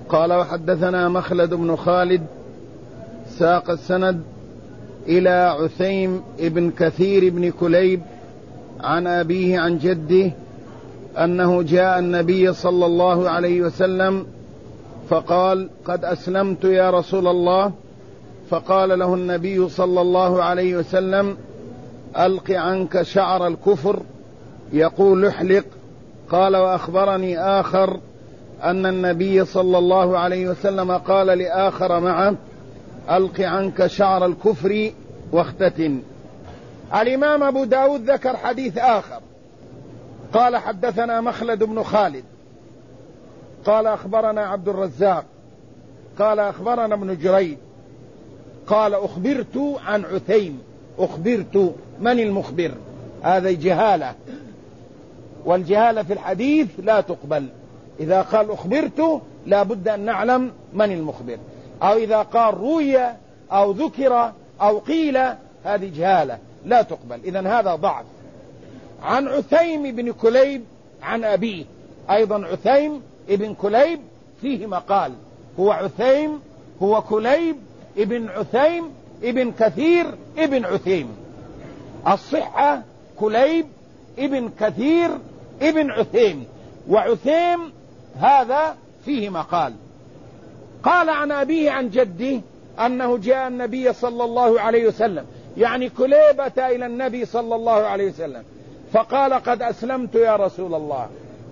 قال وحدثنا مخلد بن خالد ساق السند إلى عثيم بن كثير بن كليب عن أبيه عن جده أنه جاء النبي صلى الله عليه وسلم فقال قد أسلمت يا رسول الله، فقال له النبي صلى الله عليه وسلم ألق عنك شعر الكفر، يقول احلق. قال وأخبرني آخر أن النبي صلى الله عليه وسلم قال لآخر معه ألق عنك شعر الكفر واختتن. الإمام أبو داود ذكر حديث آخر قال حدثنا مخلد بن خالد قال أخبرنا عبد الرزاق قال أخبرنا ابن جريج قال أخبرت عن عثيم. أخبرت، من المخبر؟ هذا جهالة، والجهالة في الحديث لا تقبل. إذا قال أخبرت لا بد أن نعلم من المخبر، أو إذا قال روي أو ذكر أو قيل هذه جهالة لا تقبل. إذن هذا ضعف. عن عثيم بن كليب عن أبيه، أيضا عثيم ابن كليب فيه مقال، هو عثيم هو كليب ابن عثيم ابن كثير ابن عثيم، الصحة كليب ابن كثير ابن عثيم، وعثيم هذا فيه مقال. قال عن أبيه عن جده أنه جاء النبي صلى الله عليه وسلم، يعني كليب أتى إلى النبي صلى الله عليه وسلم فقال قد أسلمت يا رسول الله،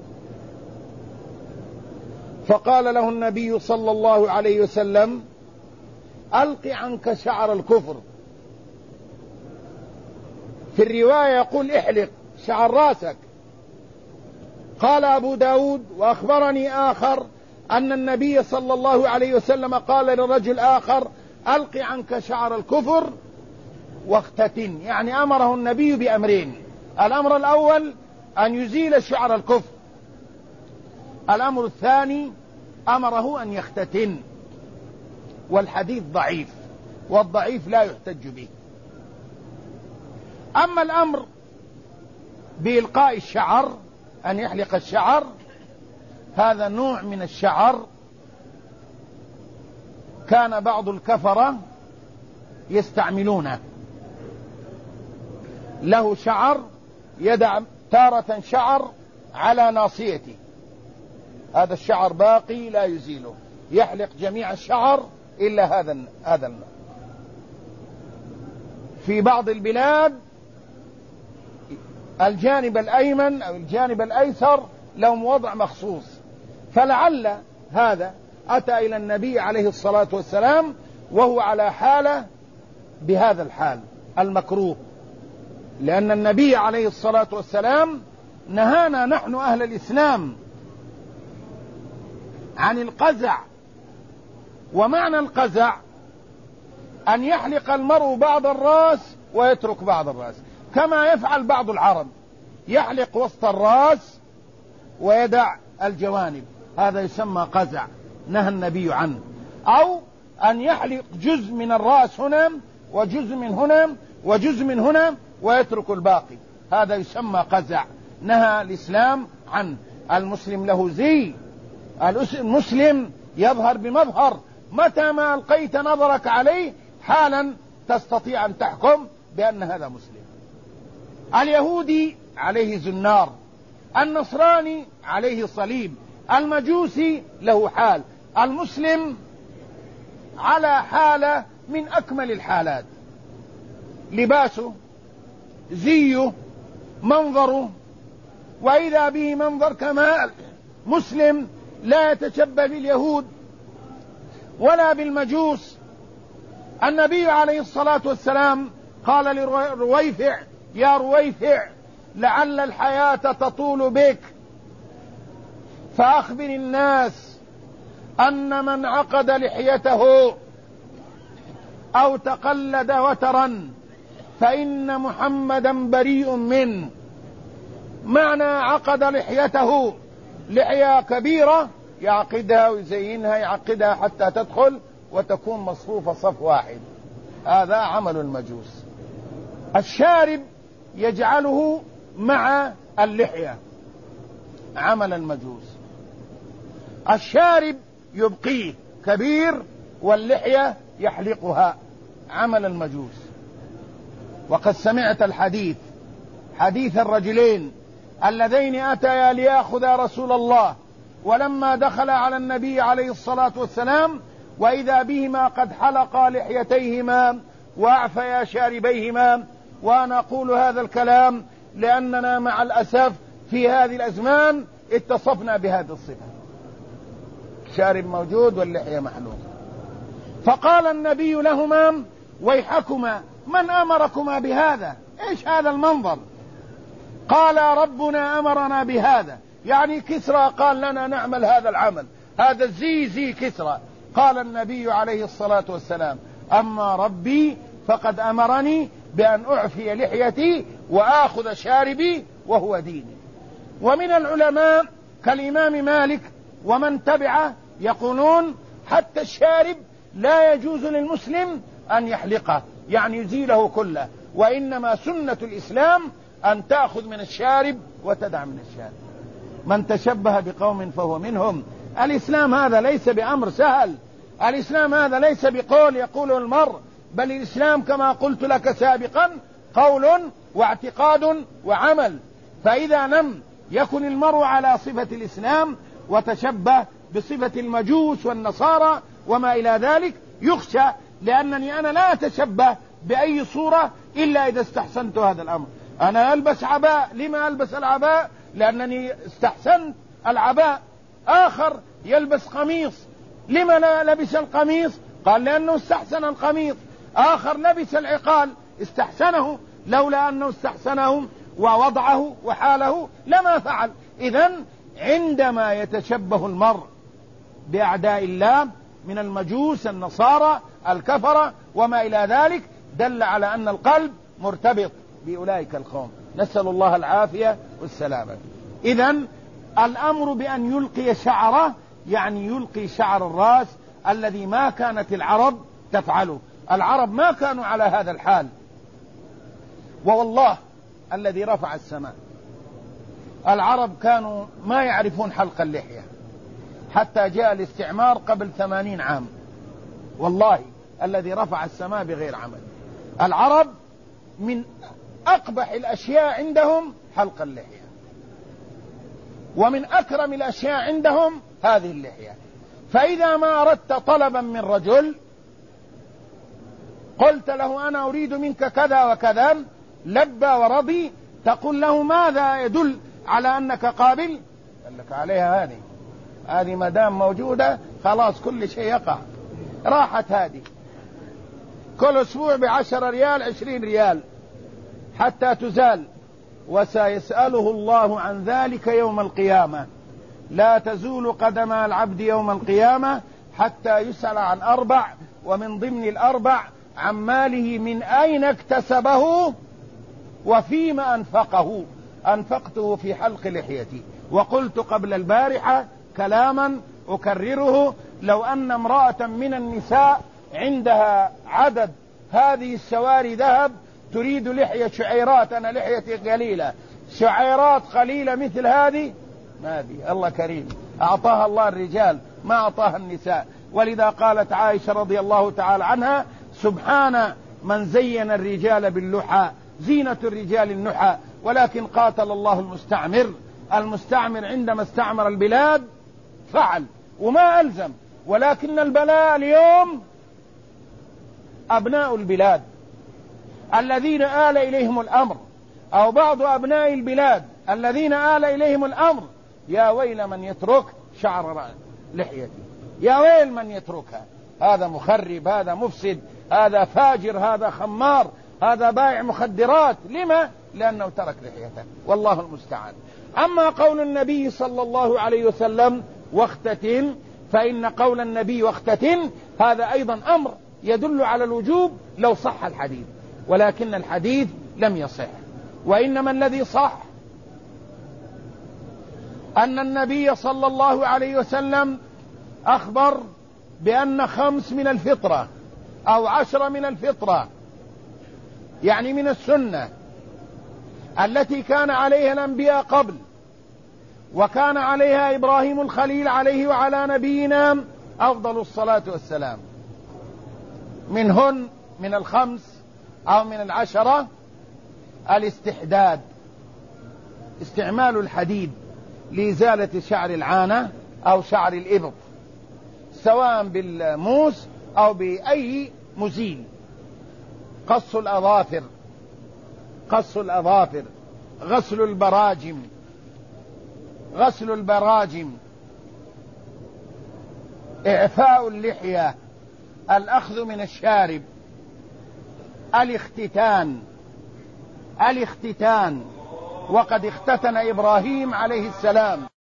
فقال له النبي صلى الله عليه وسلم ألق عنك شعر الكفر. في الرواية يقول احلق شعر راسك. قال أبو داود وأخبرني آخر أن النبي صلى الله عليه وسلم قال لرجل آخر ألق عنك شعر الكفر واختتن، يعني أمره النبي بأمرين: الأمر الأول أن يزيل شعر الكفر، الأمر الثاني أمره أن يختتن. والحديث ضعيف، والضعيف لا يحتج به. أما الأمر بإلقاء الشعر، أن يحلق الشعر، هذا نوع من الشعر كان بعض الكفرة يستعملونه، له شعر يدع تارة شعر على ناصيته، هذا الشعر باقي لا يزيله، يحلق جميع الشعر إلا هذا النوع. في بعض البلاد الجانب الأيمن أو الجانب الأيسر لهم وضع مخصوص، فلعل هذا أتى إلى النبي عليه الصلاة والسلام وهو على حالة بهذا الحال المكروه، لأن النبي عليه الصلاة والسلام نهانا نحن أهل الإسلام عن القزع. ومعنى القزع أن يحلق المرء بعض الرأس ويترك بعض الرأس، كما يفعل بعض العرب، يحلق وسط الرأس ويدع الجوانب، هذا يسمى قزع، نهى النبي عنه. أو أن يحلق جزء من الرأس هنا وجزء من هنا وجزء من هنا ويترك الباقي، هذا يسمى قزع، نهى الإسلام عنه. المسلم له زي، المسلم يظهر بمظهر، متى ما ألقيت نظرك عليه حالا تستطيع أن تحكم بأن هذا مسلم. اليهودي عليه زنار، النصراني عليه صليب، المجوسي له حال، المسلم على حالة من أكمل الحالات، لباسه، زيه، منظره، وإذا به منظر كمال. مسلم لا يتشبه باليهود ولا بالمجوس. النبي عليه الصلاة والسلام قال لرويفع: يا رويفع لعل الحياة تطول بك، فأخبر الناس أن من عقد لحيته أو تقلد وترا فإن محمدا بريء منه. معنى عقد لحيته، لحية كبيرة يعقدها ويزينها، يعقدها حتى تدخل وتكون مصفوفة صف واحد، هذا عمل المجوس. الشارب يجعله مع اللحية، عمل المجوس. الشارب يبقيه كبير واللحية يحلقها، عمل المجوس. وقد سمعت الحديث، حديث الرجلين اللذين أتيا ليأخذا رسول الله، ولما دخل على النبي عليه الصلاة والسلام وإذا بهما قد حلقا لحيتيهما وأعفيا شاربيهما. وأنا أقول هذا الكلام لأننا مع الأسف في هذه الأزمان اتصفنا بهذه الصفة، شارب موجود واللحية محلوقة. فقال النبي لهما: ويحكما، من أمركما بهذا؟ إيش هذا المنظر؟ قال: ربنا أمرنا بهذا، يعني كسرى قال لنا نعمل هذا العمل، هذا زي كسرى. قال النبي عليه الصلاة والسلام: أما ربي فقد أمرني بأن أعفي لحيتي وآخذ شاربي وهو ديني. ومن العلماء كالإمام مالك ومن تبعه يقولون حتى الشارب لا يجوز للمسلم أن يحلقه، يعني يزيله كله، وإنما سنة الإسلام أن تأخذ من الشارب وتدع من الشارب. من تشبه بقوم فهو منهم. الإسلام هذا ليس بأمر سهل، الإسلام هذا ليس بقول يقوله المرء، بل الإسلام كما قلت لك سابقا قول واعتقاد وعمل. فإذا لم يكن المرء على صفة الإسلام وتشبه بصفة المجوس والنصارى وما إلى ذلك يخشى، لأنني أنا لا أتشبه بأي صورة إلا إذا استحسنت هذا الأمر. أنا ألبس عباء، لما ألبس العباء؟ لأنني استحسنت العباء. آخر يلبس قميص، لما لا لبس القميص؟ قال لأنه استحسن القميص. آخر لبس العقال، استحسنه، لولا أنه استحسنه ووضعه وحاله لما فعل. إذن عندما يتشبه المرء بأعداء الله من المجوس النصارى الكفرة وما إلى ذلك دل على أن القلب مرتبط بأولئك القوم، نسأل الله العافية والسلامة. إذن الأمر بأن يلقي شعره، يعني يلقي شعر الرأس الذي ما كانت العرب تفعله. العرب ما كانوا على هذا الحال، ووالله الذي رفع السماء العرب كانوا ما يعرفون حلق اللحية حتى جاء الاستعمار قبل 80 عام. والله الذي رفع السماء بغير عمل. العرب من أقبح الأشياء عندهم حلق اللحية، ومن أكرم الأشياء عندهم هذه اللحية. فإذا ما أردت طلبا من رجل قلت له أنا أريد منك كذا وكذا، لبى ورضي، تقول له ماذا يدل على أنك قابل؟ قال لك عليها هذه مدام موجودة خلاص كل شيء يقع، راحت هذه. كل أسبوع ب10 ريال 20 ريال حتى تزال، وسيسأله الله عن ذلك يوم القيامة. لا تزول قدم العبد يوم القيامة حتى يسأل عن 4، ومن ضمن ال4 عن ماله من أين اكتسبه وفيما أنفقه. أنفقته في حلق لحيتي. وقلت قبل البارحة كلاما أكرره: لو أن امرأة من النساء عندها عدد هذه السواري ذهب تريد لحية شعيرات، أنا لحيتي قليلة، شعيرات قليلة مثل هذه، ما بي، الله كريم، أعطاها الله الرجال ما أعطاها النساء. ولذا قالت عائشة رضي الله تعالى عنها: سبحان من زين الرجال باللحى، زينة الرجال النحى. ولكن قاتل الله المستعمر عندما استعمر البلاد فعل وما ألزم. ولكن البلاء اليوم أبناء البلاد الذين آل إليهم الأمر، أو بعض أبناء البلاد الذين آل إليهم الأمر. يا ويل من يترك شعر لحيته، يا ويل من يتركها. هذا مخرب، هذا مفسد، هذا فاجر، هذا خمار، هذا بائع مخدرات. لما؟ لأنه ترك لحيته، والله المستعان. أما قول النبي صلى الله عليه وسلم واختتن، فإن قول النبي واختتن هذا أيضا أمر يدل على الوجوب لو صح الحديث، ولكن الحديث لم يصح. وإنما الذي صح أن النبي صلى الله عليه وسلم أخبر بأن 5 من الفطرة أو 10 من الفطرة، يعني من السنة التي كان عليها الأنبياء قبل، وكان عليها إبراهيم الخليل عليه وعلى نبينا أفضل الصلاة والسلام. منهن من الخمس أو من العشرة الاستحداد، استعمال الحديد لإزالة شعر العانة أو شعر الإبط، سواء بالموس أو بأي مزيل. قص الأظافر، غسل البراجم، إعفاء اللحية، الأخذ من الشارب، الاختتان، وقد اختتن إبراهيم عليه السلام.